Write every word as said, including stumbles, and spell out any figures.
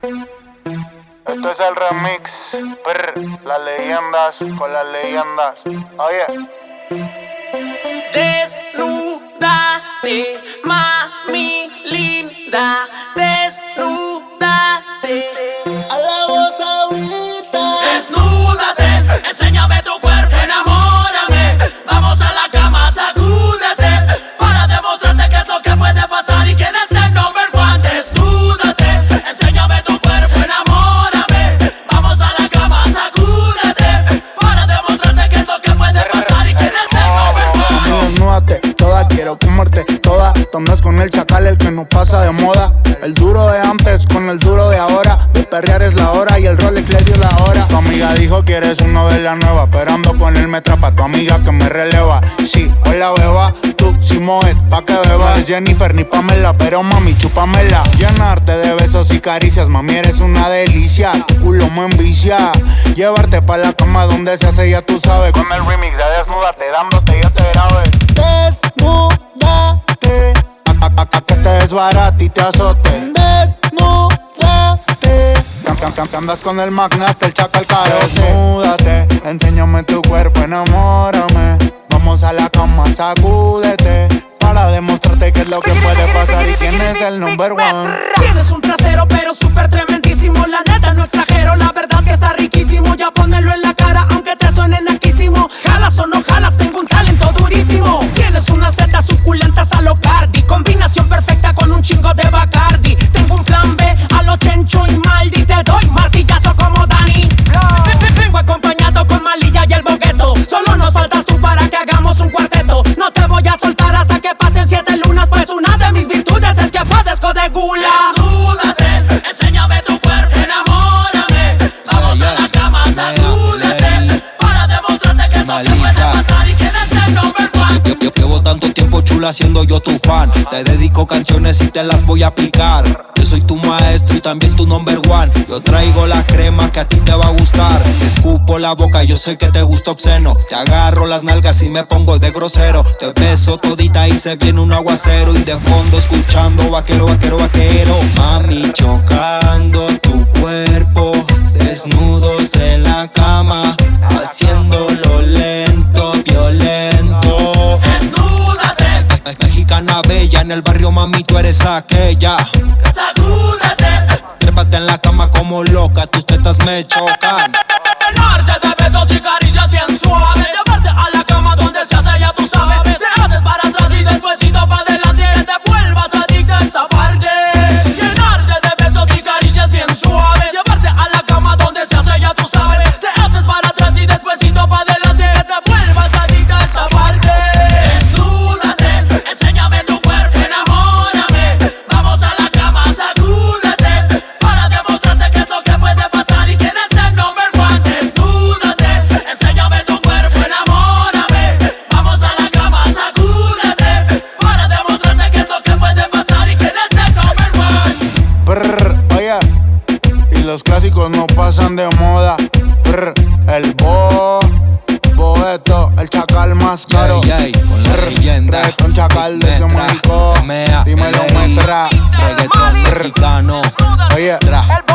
Este es el remix, brr, las leyendas con las leyendas. Oye. Desnúdate, mami linda, desnúdate. A la voz ahorita. Desnúdate, enséñame tu cuerpo, enamórame. Vamos a la cama, sacúdete, para demostrarte qué es lo que puede pasar y quién es el number one. Desnúdate, enséñame tu cuerpo, enamórame. Vamos a la cama, sacúdete, para demostrarte qué es lo que puede pasar y quién es el number one. Desnúdate, toda quiero comerte toda. Tú andas con el chacal, el que no pasa de moda. El duro de antes con el duro de ahora. De perrear es la hora y el Rolex le dio la hora. Tu amiga dijo que eres una novela nueva, pero ando con él me trapa. Tu amiga que me releva. Sí, hola beba, tú sí mueves pa' que beba. No es Jennifer ni Pamela, pero mami chúpamela. Llenarte de besos y caricias, mami eres una delicia. Tu culo me envicia. Llevarte pa' la cama donde se hace ya tú sabes. Con el remix de Desnúdate, dándote yo te grabé. Desnúdate, a, a, a que te desbarate y te azote. Desnúdate, cam, cam, cam, andas con el magnate, el chacal carote. Desnúdate, enséñame tu cuerpo, enamórame. Vamos a la cama, sacúdete, para demostrarte qué es lo que puede pasar y quién es el number one. Tienes un trasero pero súper tremendísimo. La neta no exagero, la verdad que está riquísimo. Ya pónmelo en la cara aunque te suene naquísimo. Jalas o no jalas, tengo un talento durísimo. Tienes unas tetas suculentas a lo Cardi, combinación perfecta con un chingo de Bacardi. Tengo un plan B a lo Chencho y Maldi. Te doy martillazo como Dani. Vengo acompañado con Malilla y el Bogueto. Solo nos faltas tú para que hagamos un cuarteto. No te voy a soltar hasta que pasen siete lunas, pues una de mis virtudes es que padezco de gula. Desnúdate, enséñame tu cuerpo, enamórame. Vamos a la cama, sacúdete, para demostrarte que es lo que puede pasar y quién es el number one. Yo, yo llevo tanto tiempo chula siendo yo tu fan. Te dedico canciones y te las voy a aplicar. Yo soy tu maestro y también tu number one. Yo traigo la crema que a ti te va a gustar. Te escupo la boca, yo sé que te gusta obsceno. Te agarro las nalgas y me pongo de grosero. Te beso todita y se viene un aguacero. Y de fondo escuchando vaquero, vaquero, vaquero. Mami chocando tu cuerpo, desnudos en la cama, haciéndolo lento, violento. Desnúdate, Mexicana bella, en el barrio mami tú eres aquella. sacúdete, Trépate en la cama como loca, tus tetas me chocan. llenarte de besos y caricias bien suaves. Llevarte a la cama donde se hace ya tú sabes. Te haces para atrás y despuesito para adelante, que te vuelvas adicta a esta parte. Llenarte de besos y caricias bien suaves. Llevarte a la cama donde se hace ya tú sabes. Te haces para atrás y despuesito para adelante, que te vuelvas adicta a esta parte. Desnúdate, enséñame tu cuerpo, enamórame. Vamos a la cama, sacúdete, para demostrarte qué es lo que puede pasar y quién es el number one. Desnúdate, enséñame tu cuerpo, enamórame. Vamos a la cama, sacúdete, para demostrarte qué es lo que puede pasar y quién es el number one. Brr, oye, y los clásicos no pasan de moda. Brr, el bo, boeto, el chacal más caro. Yeah, yeah, con la leyenda. Con chacal desde Metra, México. Mea, Dímelo, L A, Metra. reggaetón mexicano. Oye, Tra.